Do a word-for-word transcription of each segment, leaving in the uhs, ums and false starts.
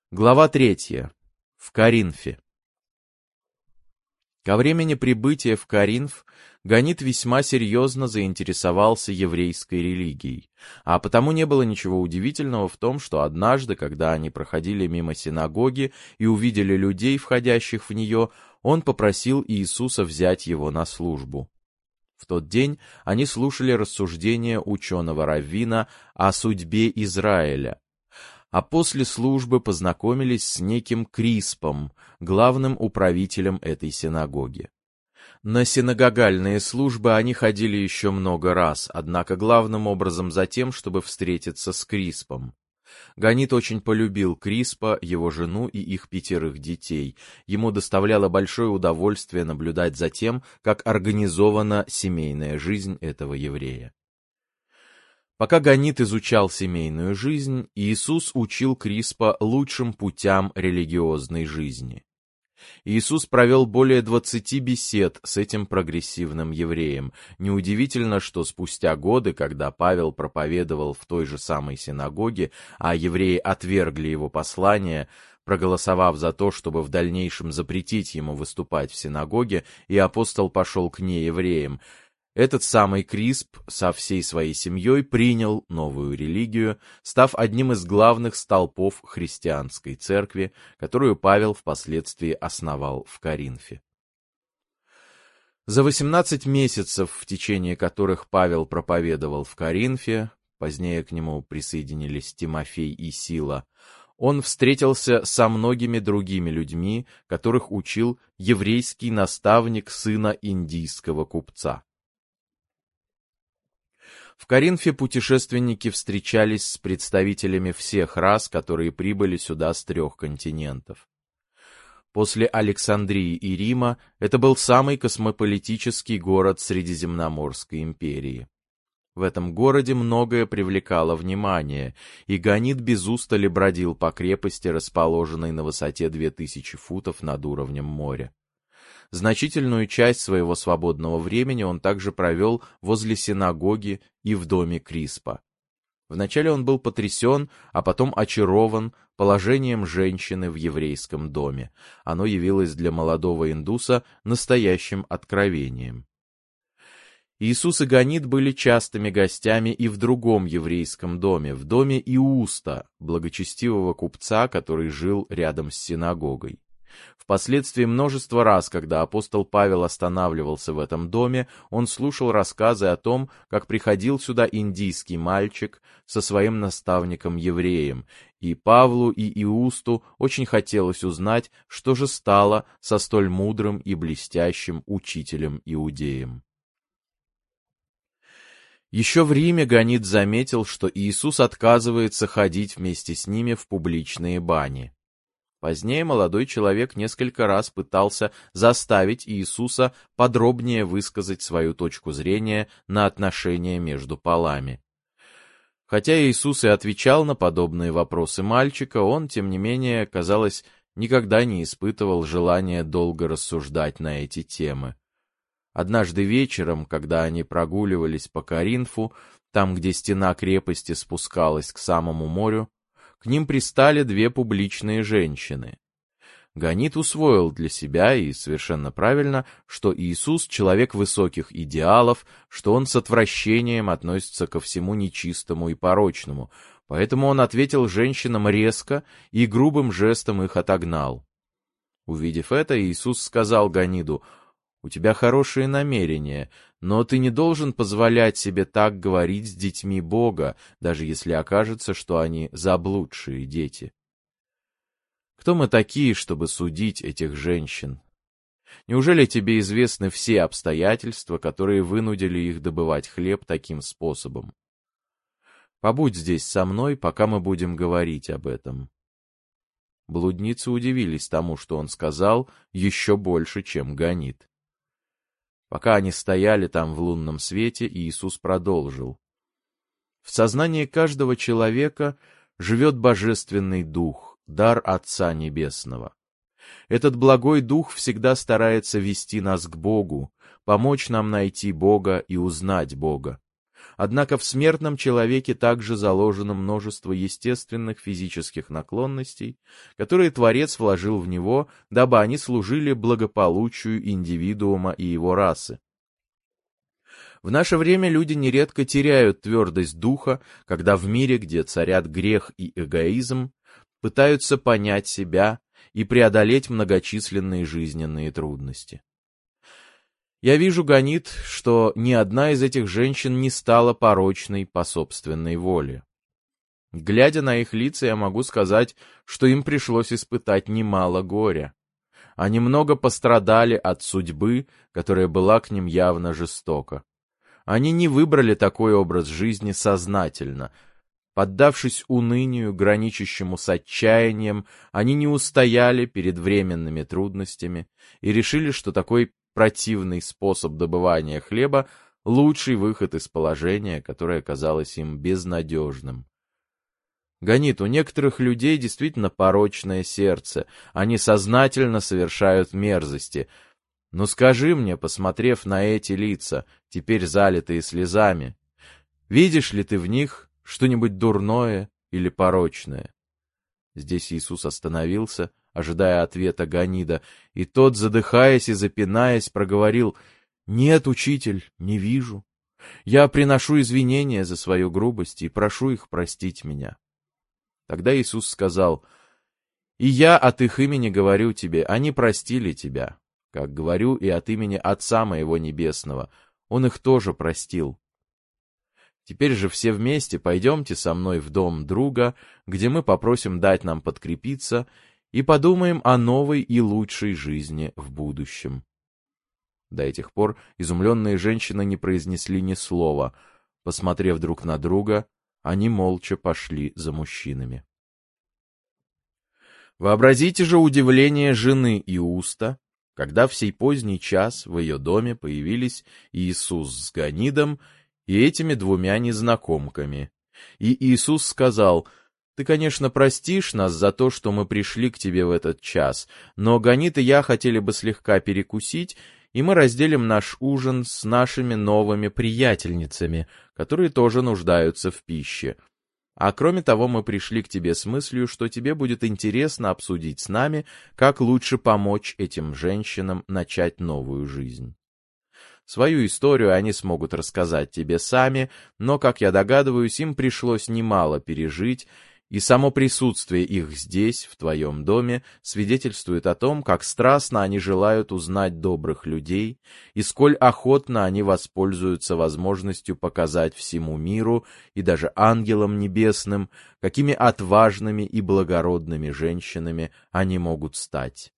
Глава третья. В Коринфе. Ко времени прибытия в Коринф Ганит весьма серьезно заинтересовался еврейской религией, а потому не было ничего удивительного в том, что однажды, когда они проходили мимо синагоги и увидели людей, входящих в нее, он попросил Иисуса взять его на службу. В тот день они слушали рассуждения ученого-раввина о судьбе Израиля, а после службы познакомились с неким Криспом, главным управителем этой синагоги. На синагогальные службы они ходили еще много раз, однако главным образом за тем, чтобы встретиться с Криспом. Ганит очень полюбил Криспа, его жену и их пятерых детей. Ему доставляло большое удовольствие наблюдать за тем, как организована семейная жизнь этого еврея. Пока Ганит изучал семейную жизнь, Иисус учил Криспа лучшим путям религиозной жизни. Иисус провел более двадцати бесед с этим прогрессивным евреем. Неудивительно, что спустя годы, когда Павел проповедовал в той же самой синагоге, а евреи отвергли его послание, проголосовав за то, чтобы в дальнейшем запретить ему выступать в синагоге, и апостол пошел к неевреям, этот самый Крисп со всей своей семьей принял новую религию, став одним из главных столпов христианской церкви, которую Павел впоследствии основал в Коринфе. За восемнадцать месяцев, в течение которых Павел проповедовал в Коринфе, позднее к нему присоединились Тимофей и Сила, он встретился со многими другими людьми, которых учил еврейский наставник сына индийского купца. В Коринфе путешественники встречались с представителями всех рас, которые прибыли сюда с трех континентов. После Александрии и Рима это был самый космополитический город Средиземноморской империи. В этом городе многое привлекало внимание, и Ганит без устали бродил по крепости, расположенной на высоте две тысячи футов над уровнем моря. Значительную часть своего свободного времени он также провел возле синагоги и в доме Криспа. Вначале он был потрясен, а потом очарован положением женщины в еврейском доме. Оно явилось для молодого индуса настоящим откровением. Иисус и Ганит были частыми гостями и в другом еврейском доме, в доме Иуста, благочестивого купца, который жил рядом с синагогой. Впоследствии множество раз, когда апостол Павел останавливался в этом доме, он слушал рассказы о том, как приходил сюда индийский мальчик со своим наставником-евреем, и Павлу и Иусту очень хотелось узнать, что же стало со столь мудрым и блестящим учителем-иудеем. Еще в Риме Ганит заметил, что Иисус отказывается ходить вместе с ними в публичные бани. Позднее молодой человек несколько раз пытался заставить Иисуса подробнее высказать свою точку зрения на отношения между полами. Хотя Иисус и отвечал на подобные вопросы мальчика, он, тем не менее, казалось, никогда не испытывал желания долго рассуждать на эти темы. Однажды вечером, когда они прогуливались по Коринфу, там, где стена крепости спускалась к самому морю, к ним пристали две публичные женщины. Ганит усвоил для себя, и совершенно правильно, что Иисус — человек высоких идеалов, что он с отвращением относится ко всему нечистому и порочному, поэтому он ответил женщинам резко и грубым жестом их отогнал. Увидев это, Иисус сказал Ганиду: «У тебя хорошие намерения, но ты не должен позволять себе так говорить с детьми Бога, даже если окажется, что они заблудшие дети». Кто мы такие, чтобы судить этих женщин? Неужели тебе известны все обстоятельства, которые вынудили их добывать хлеб таким способом? Побудь здесь со мной, пока мы будем говорить об этом. Блудницы удивились тому, что он сказал, еще больше, чем Ганит. Пока они стояли там в лунном свете, Иисус продолжил: «В сознании каждого человека живет Божественный Дух, дар Отца Небесного. Этот благой Дух всегда старается вести нас к Богу, помочь нам найти Бога и узнать Бога. Однако в смертном человеке также заложено множество естественных физических наклонностей, которые Творец вложил в него, дабы они служили благополучию индивидуума и его расы. В наше время люди нередко теряют твердость духа, когда в мире, где царят грех и эгоизм, пытаются понять себя и преодолеть многочисленные жизненные трудности. Я вижу, Ганит, что ни одна из этих женщин не стала порочной по собственной воле. Глядя на их лица, я могу сказать, что им пришлось испытать немало горя. Они много пострадали от судьбы, которая была к ним явно жестока. Они не выбрали такой образ жизни сознательно. Поддавшись унынию, граничащему с отчаянием, они не устояли перед временными трудностями и решили, что такой противный способ добывания хлеба — лучший выход из положения, которое казалось им безнадежным. Ганит, у некоторых людей действительно порочное сердце, они сознательно совершают мерзости. Но скажи мне, посмотрев на эти лица, теперь залитые слезами, видишь ли ты в них что-нибудь дурное или порочное? Здесь Иисус остановился, ожидая ответа Ганида, и тот, задыхаясь и запинаясь, проговорил: «Нет, учитель, не вижу. Я приношу извинения за свою грубость и прошу их простить меня». Тогда Иисус сказал: «И я от их имени говорю тебе, они простили тебя, как говорю и от имени Отца моего Небесного, Он их тоже простил. Теперь же все вместе пойдемте со мной в дом друга, где мы попросим дать нам подкрепиться, и подумаем о новой и лучшей жизни в будущем». До этих пор изумленные женщины не произнесли ни слова. Посмотрев друг на друга, они молча пошли за мужчинами. Вообразите же удивление жены Иуста, когда в сей поздний час в ее доме появились Иисус с Ганидом и этими двумя незнакомками. И Иисус сказал: «Ты, конечно, простишь нас за то, что мы пришли к тебе в этот час, но Ганит и я хотели бы слегка перекусить, и мы разделим наш ужин с нашими новыми приятельницами, которые тоже нуждаются в пище. А кроме того, мы пришли к тебе с мыслью, что тебе будет интересно обсудить с нами, как лучше помочь этим женщинам начать новую жизнь. Свою историю они смогут рассказать тебе сами, но, как я догадываюсь, им пришлось немало пережить, и само присутствие их здесь, в твоем доме, свидетельствует о том, как страстно они желают узнать добрых людей, и сколь охотно они воспользуются возможностью показать всему миру и даже ангелам небесным, какими отважными и благородными женщинами они могут стать».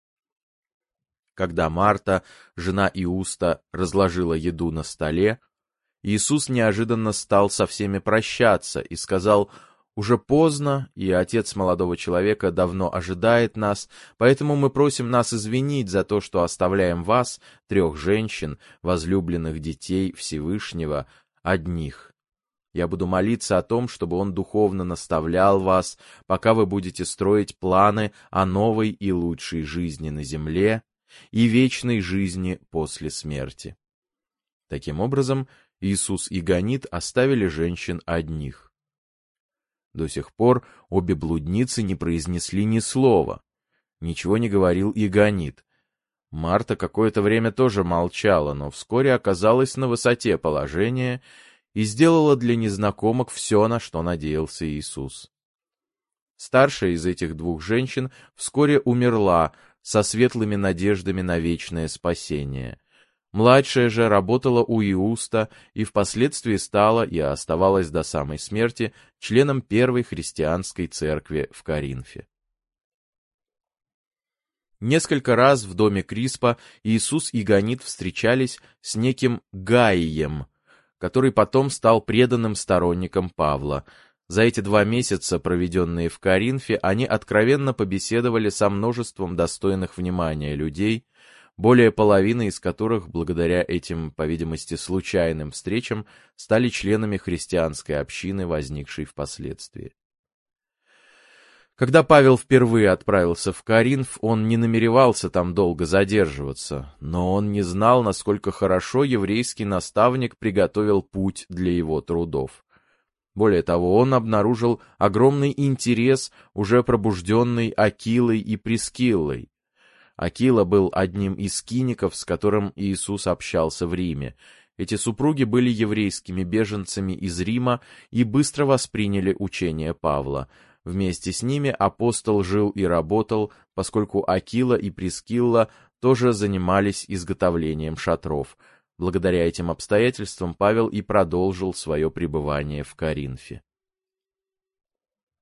Когда Марта, жена Иуста, разложила еду на столе, Иисус неожиданно стал со всеми прощаться и сказал: «Уже поздно, и отец молодого человека давно ожидает нас, поэтому мы просим нас извинить за то, что оставляем вас, трех женщин, возлюбленных детей Всевышнего, одних. Я буду молиться о том, чтобы Он духовно наставлял вас, пока вы будете строить планы о новой и лучшей жизни на земле и вечной жизни после смерти». Таким образом, Иисус и Ганит оставили женщин одних. До сих пор обе блудницы не произнесли ни слова. Ничего не говорил и Ганит. Марта какое-то время тоже молчала, но вскоре оказалась на высоте положения и сделала для незнакомок все, на что надеялся Иисус. Старшая из этих двух женщин вскоре умерла со светлыми надеждами на вечное спасение. Младшая же работала у Иуста и впоследствии стала и оставалась до самой смерти членом первой христианской церкви в Коринфе. Несколько раз в доме Криспа Иисус и Ганит встречались с неким Гаием, который потом стал преданным сторонником Павла. За эти два месяца, проведенные в Коринфе, они откровенно побеседовали со множеством достойных внимания людей, более половины из которых, благодаря этим, по видимости, случайным встречам, стали членами христианской общины, возникшей впоследствии. Когда Павел впервые отправился в Коринф, он не намеревался там долго задерживаться, но он не знал, насколько хорошо еврейский наставник приготовил путь для его трудов. Более того, он обнаружил огромный интерес, уже пробужденный Акилой и Прискиллой. Акила был одним из киников, с которым Иисус общался в Риме. Эти супруги были еврейскими беженцами из Рима и быстро восприняли учение Павла. Вместе с ними апостол жил и работал, поскольку Акила и Прискилла тоже занимались изготовлением шатров. Благодаря этим обстоятельствам Павел и продолжил свое пребывание в Коринфе.